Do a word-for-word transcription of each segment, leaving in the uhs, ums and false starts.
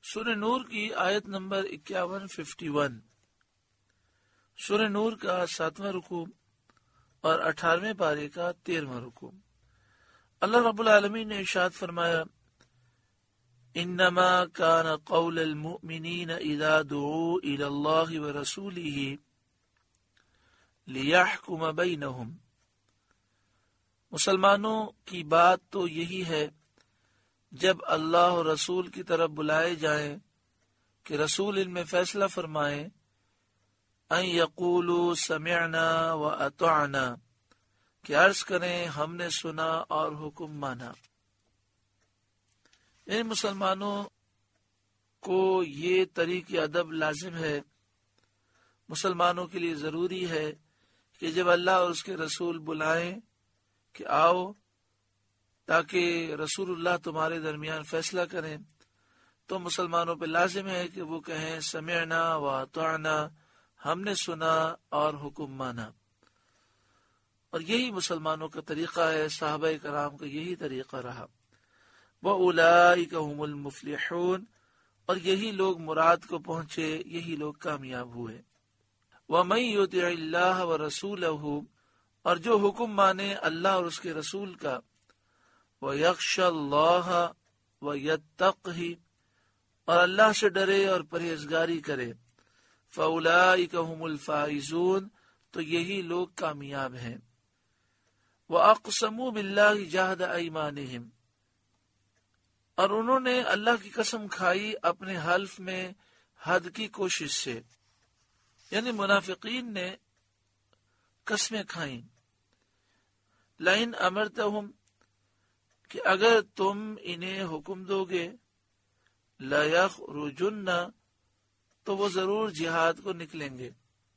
سورہ نور کی آیت نمبر اکیاون ففٹی ون، سورہ نور کا ساتواں رکوع اور اٹھارہویں پارے کا تیرہواں رکوع۔ اللہ رب العالمین نے ارشاد فرمایا، انما کان قول المؤمنین اذا دعوا الی اللہ ورسولہ لیحکم بینہم، مسلمانوں کی بات تو یہی ہے جب اللہ اور رسول کی طرف بلائے جائیں کہ رسول ان میں فیصلہ فرمائیں، ان یقولوا سمعنا واطعنا، کہ عرض کریں ہم نے سنا اور حکم مانا۔ یعنی مسلمانوں کو یہ طریق ادب لازم ہے، مسلمانوں کے لیے ضروری ہے کہ جب اللہ اور اس کے رسول بلائیں کہ آؤ تاکہ رسول اللہ تمہارے درمیان فیصلہ کریں، تو مسلمانوں پہ لازم ہے کہ وہ کہیں سمعنا واطعنا، ہم نے سنا اور حکم مانا۔ اور یہی مسلمانوں کا طریقہ ہے، صحابہ کرام کا یہی طریقہ رہا۔ وَأُولَئِكَ هُمُ الْمُفْلِحُونَ، اور یہی لوگ مراد کو پہنچے، یہی لوگ کامیاب ہوئے۔ وَمَن يُطِعِ اللَّهَ وَرَسُولَهُ، اور جو حکم مانے اللہ اور اس کے رسول کا، وَيَخْشَ اللَّهَ وَيَتَّقْهِ، اور اللہ سے ڈرے اور پرہیزگاری کرے، فَأُولَئِكَ هُمُ الْفَائِزُونَ، تو یہی لوگ کامیاب ہیں۔ وَأَقْسَمُوا بِاللَّهِ جَهْدَ أَيْمَانِهِمْ، اور انہوں نے اللہ کی قسم کھائی اپنے حلف میں حد کی کوشش سے، یعنی منافقین نے قسمیں کھائیں، لَئِنْ أَمَرْتَهُمْ، کہ اگر تم انہیں حکم دو گے، لَيَخْرُجُنَّ، تو وہ ضرور جہاد کو نکلیں گے۔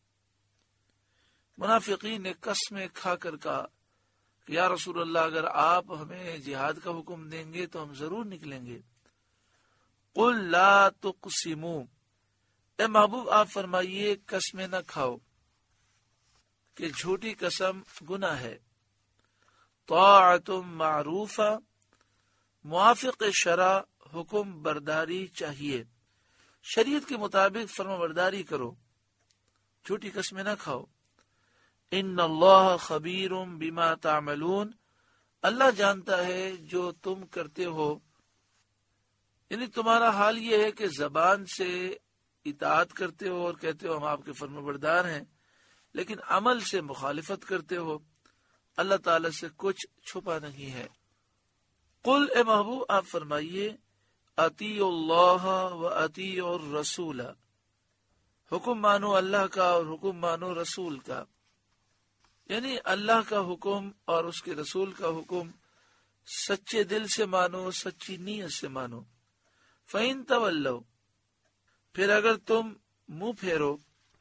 منافقین نے قسمیں کھا کر کہا کہ یا رسول اللہ، اگر آپ ہمیں جہاد کا حکم دیں گے تو ہم ضرور نکلیں گے۔ قُلْ لَا تُقْسِمُوا، اے محبوب آپ فرمائیے قسمیں نہ کھاؤ، کہ جھوٹی قسم گناہ ہے۔ طاعۃ معروفہ، موافق شرع حکم برداری چاہیے، شریعت کے مطابق فرما برداری کرو، جھوٹی قسمیں نہ کھاؤ۔ ان اللہ خبیر بما تعملون، اللہ جانتا ہے جو تم کرتے ہو، یعنی تمہارا حال یہ ہے کہ زبان سے اطاعت کرتے ہو اور کہتے ہو ہم آپ کے فرما بردار ہیں، لیکن عمل سے مخالفت کرتے ہو، اللہ تعالی سے کچھ چھپا نہیں ہے۔ قل، اے محبوب آپ فرمائیے، اطیعوا اللہ و اطیعوا الرسول، حکم مانو اللہ کا اور حکم مانو رسول کا، یعنی اللہ کا حکم اور اس کے رسول کا حکم سچے دل سے مانو، سچی نیت سے مانو۔ فَإِن تَوَلَّوْا، پھر اگر تم منہ پھیرو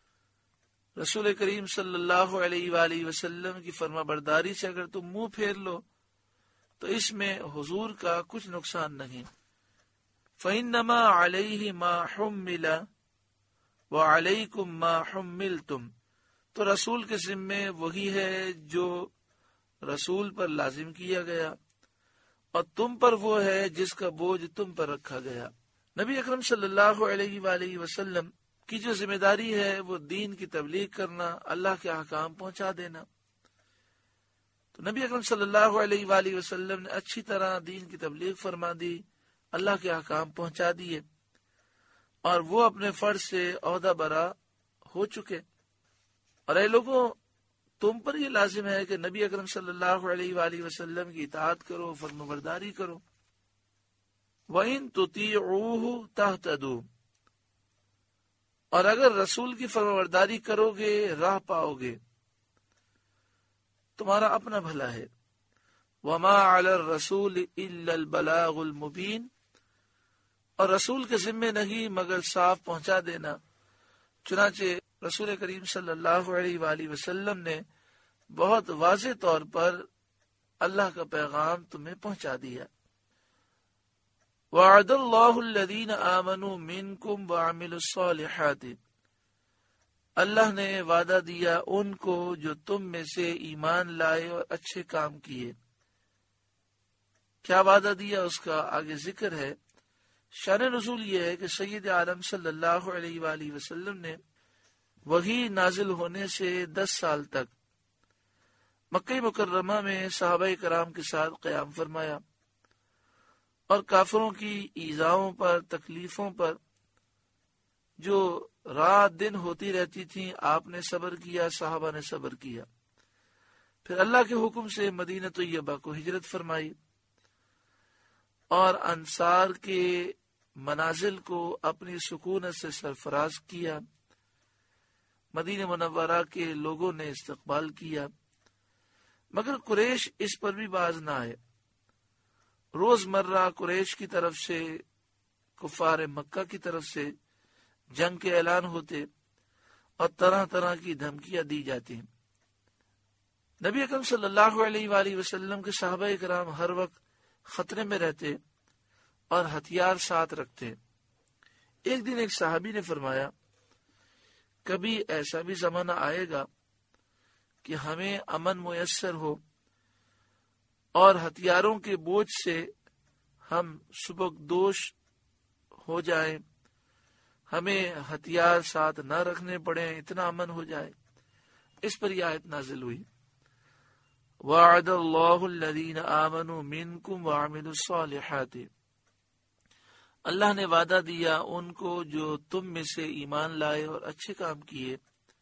رسول کریم صلی اللہ علیہ وآلہ وسلم کی فرما برداری سے، اگر تم منہ پھیر لو تو اس میں حضور کا کچھ نقصان نہیں۔ فَإِنَّمَا عَلَيْهِ مَا حُمِّلَ وَعَلَيْكُمْ مَا حُمِّلْتُمْ، تو رسول کے ذمے وہی ہے جو رسول پر لازم کیا گیا، اور تم پر وہ ہے جس کا بوجھ تم پر رکھا گیا۔ نبی اکرم صلی اللہ علیہ وآلہ وسلم کی جو ذمہ داری ہے وہ دین کی تبلیغ کرنا، اللہ کے احکام پہنچا دینا۔ تو نبی اکرم صلی اللہ علیہ وآلہ وسلم نے اچھی طرح دین کی تبلیغ فرما دی، اللہ کے احکام پہنچا دیے، اور وہ اپنے فرض سے عہدہ برا ہو چکے۔ اور اے لوگوں، تم پر یہ لازم ہے کہ نبی اکرم صلی اللہ علیہ وآلہ وسلم کی اطاعت کرو، فرمانبرداری کرو۔ وَإِن تُطِيعُوهُ تَهْتَدُوا، اور اگر رسول کی فرمانبرداری کرو گے راہ پاؤ گے، تمہارا اپنا بھلا ہے۔ وَمَا عَلَى الرَّسُولِ إِلَّا الْبَلَاغُ الْمُبِينُ، اور رسول کے ذمے نہیں مگر صاف پہنچا دینا۔ چنانچہ رسول کریم صلی اللہ علیہ وآلہ وسلم نے بہت واضح طور پر اللہ کا پیغام تمہیں پہنچا دیا۔ وَعَدَ اللَّهُ الَّذِينَ آمَنُوا مِنْكُمْ وَعَمِلُوا الصَّالِحَاتِ، اللہ نے وعدہ دیا ان کو جو تم میں سے ایمان لائے اور اچھے کام کیے۔ کیا وعدہ دیا اس کا آگے ذکر ہے شان نزول یہ ہے کہ سید عالم صلی اللہ علیہ وآلہ وسلم نے وحی نازل ہونے سے دس سال تک مکہ مکرمہ میں صحابہ کرام کے ساتھ قیام فرمایا اور کافروں کی ایذاؤں پر، تکلیفوں پر جو رات دن ہوتی رہتی تھیں، آپ نے صبر کیا، صحابہ نے صبر کیا۔ پھر اللہ کے حکم سے مدینہ طیبہ کو ہجرت فرمائی اور انصار کے منازل کو اپنی سکونت سے سرفراز کیا۔ مدینہ منورہ کے لوگوں نے استقبال کیا، مگر قریش اس پر بھی باز نہ آئے۔ روز مرہ قریش کی طرف سے، کفار مکہ کی طرف سے جنگ کے اعلان ہوتے اور طرح طرح کی دھمکیاں دی جاتی۔ نبی اکرم صلی اللہ علیہ وآلہ وسلم کے صحابہ کرام ہر وقت خطرے میں رہتے اور ہتھیار ساتھ رکھتے۔ ایک دن ایک صحابی نے فرمایا، کبھی ایسا بھی زمانہ آئے گا کہ ہمیں امن میسر ہو اور ہتھیاروں کے بوجھ سے ہم سبکدوش ہو جائیں، ہمیں ہتھیار ساتھ نہ رکھنے پڑیں، اتنا امن ہو جائے۔ اس پر یہ آیت نازل ہوئی، وعد اللہ الذین آمنوا منکم وعملوا الصالحات، اللہ نے وعدہ دیا ان کو جو تم میں سے ایمان لائے اور اچھے کام کیے،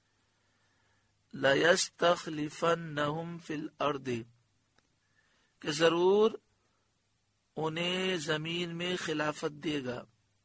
لَيَسْتَخْلِفَنَّهُمْ فِي الْأَرْضِ، کہ ضرور انہیں زمین میں خلافت دے گا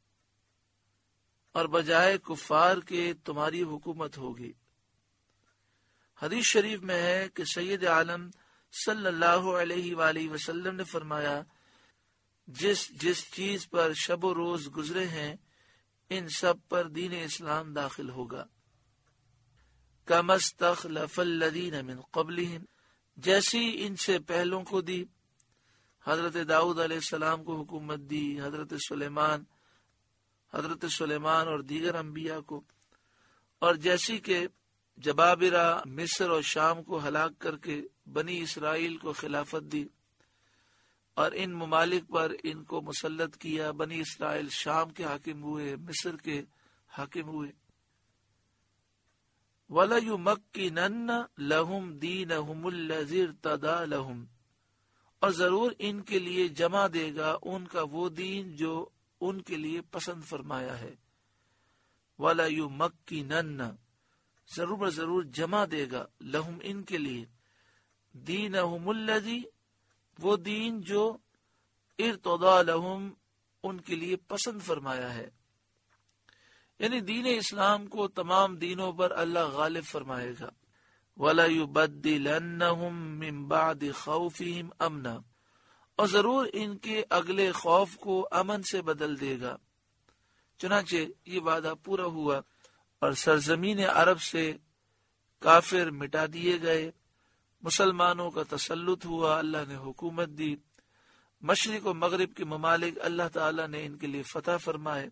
اور بجائے کفار کے تمہاری حکومت ہوگی۔ حدیث شریف میں ہے کہ سید عالم صلی اللہ علیہ وآلہ وسلم نے فرمایا، جس جس چیز پر شب و روز گزرے ہیں ان سب پر دین اسلام داخل ہوگا۔ كَمَا اسْتَخْلَفَ الَّذِينَ مِنْ قَبْلِهِمْ، جیسی ان سے پہلوں کو دی، حضرت داؤد علیہ السلام کو حکومت دی، حضرت سلیمان حضرت سلیمان اور دیگر انبیاء کو، اور جیسی کہ جبابرہ مصر اور شام کو ہلاک کر کے بنی اسرائیل کو خلافت دی اور ان ممالک پر ان کو مسلط کیا، بنی اسرائیل شام کے حاکم ہوئے، مصر کے حاکم ہوئے۔ وَلَيُمَكِّنَنَّ لَهُمْ دِينَهُمُ الَّذِي ارْتَضَىٰ لَهُمْ، اور ضرور ان کے لیے جمع دے گا ان کا وہ دین جو ان کے لیے پسند فرمایا ہے۔ وَلَيُمَكِّنَنَّ، ضرور ضرور جمع دے گا، لہم ان کے لیے، دینہم الذی، وہ دین جو ارتضیٰ لہم، ان کے لیے پسند فرمایا ہے، یعنی دین اسلام کو تمام دینوں پر اللہ غالب فرمائے گا۔ وَلَيُبَدِّلَنَّهُمْ مِنْ بَعْدِ خَوْفِهِمْ أَمْنًا، اور ضرور ان کے اگلے خوف کو امن سے بدل دے گا۔ چنانچہ یہ وعدہ پورا ہوا اور سرزمین عرب سے کافر مٹا دیے گئے، مسلمانوں کا تسلط ہوا، اللہ نے حکومت دی، مشرق و مغرب کے ممالک اللہ تعالیٰ نے ان کے لیے فتح فرمائے،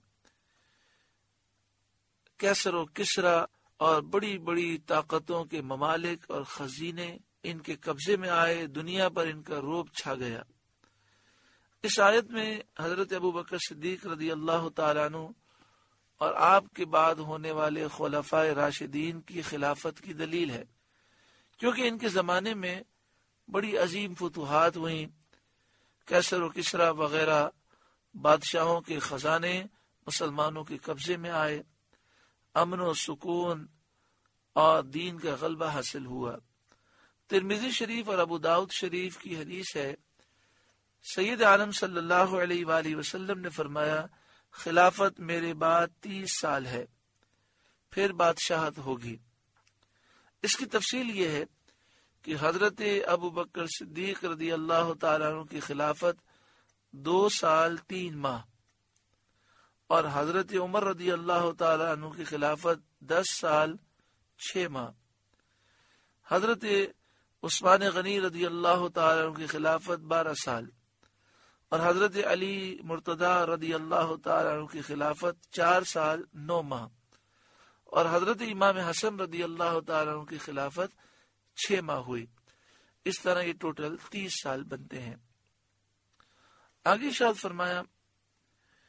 کیسر و کسرا اور بڑی بڑی طاقتوں کے ممالک اور خزینے ان کے قبضے میں آئے، دنیا پر ان کا رعب چھا گیا۔ اس آیت میں حضرت ابو بکر صدیق رضی اللہ تعالیٰ عنہ اور آپ کے بعد ہونے والے خلفائے راشدین کی خلافت کی دلیل ہے، کیونکہ ان کے زمانے میں بڑی عظیم فتوحات ہوئیں، کیسر و کسرا وغیرہ بادشاہوں کے خزانے مسلمانوں کے قبضے میں آئے، امن و سکون اور دین کا غلبہ حاصل ہوا۔ ترمذی شریف اور ابو داؤد شریف کی حدیث ہے، سید عالم صلی اللہ علیہ وآلہ وسلم نے فرمایا، خلافت میرے بعد تیس سال ہے، پھر بادشاہت ہوگی۔ اس کی تفصیل یہ ہے کہ حضرت ابو بکر صدیق رضی اللہ تعالیٰ عنہ کی خلافت دو سال تین ماہ اور حضرت عمر رضی اللہ تعالیٰ عنہ کی خلافت دس سال چھ ماہ، حضرت عثمان غنی رضی اللہ تعالیٰ عنہ کی خلافت بارہ سال اور حضرت علی مرتضی رضی اللہ تعالیٰ عنہ کی خلافت چار سال نو ماہ اور حضرت امام حسن رضی اللہ تعالیٰ عنہ کی خلافت چھ ماہ ہوئی۔ اس طرح یہ ٹوٹل تیس سال بنتے ہیں۔ آگے ارشاد فرمایا،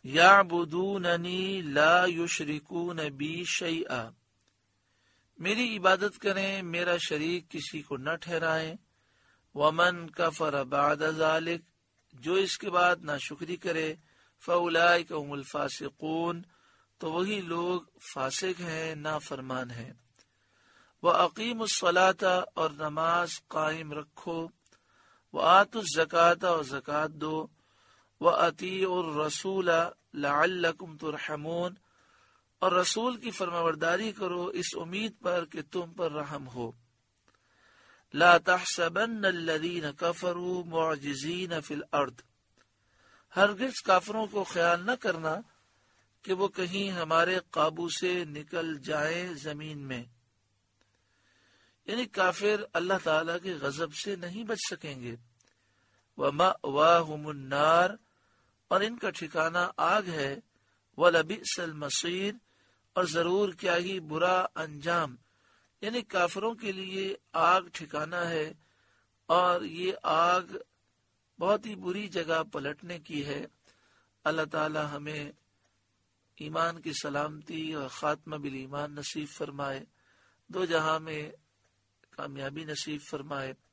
یعبدوننی لا یشرکون بی شیئا، میری عبادت کریں، میرا شریک کسی کو نہ ٹھہرائیں۔ ومن کفر بعد ذلک، جو اس کے بعد ناشکری کرے، فاولئک هم الفاسقون، تو وہی لوگ فاسق ہیں، نافرمان ہیں۔ وَأَقِيمُوا الصَّلَاةَ، اور نماز قائم رکھو۔ وَآتُوا الزَّكَاةَ، اور زکوٰۃ دو۔ وَأَطِيعُوا الرَّسُولَ لَعَلَّكُمْ تُرْحَمُونَ، اور رسول کی فرمانبرداری کرو اس امید پر کہ تم پر رحم ہو۔ لا تحسبن الذین کفروا معجزین فی الارض، ہرگز کافروں کو خیال نہ کرنا کہ وہ کہیں ہمارے قابو سے نکل جائیں زمین میں، یعنی کافر اللہ تعالیٰ کے غضب سے نہیں بچ سکیں گے۔ وَمَأْوَاهُمُ النَّارُ، اور ان کا ٹھکانہ آگ ہے۔ وَلَبِئْسَ الْمَصِيرُ، اور ضرور کیا ہی برا انجام، یعنی کافروں کے لیے آگ ٹھکانہ ہے، اور یہ آگ بہت ہی بری جگہ پلٹنے کی ہے۔ اللہ تعالی ہمیں ایمان کی سلامتی اور خاتمہ بالایمان نصیب فرمائے، دو جہاں میں کامیابی نصیب فرمائے۔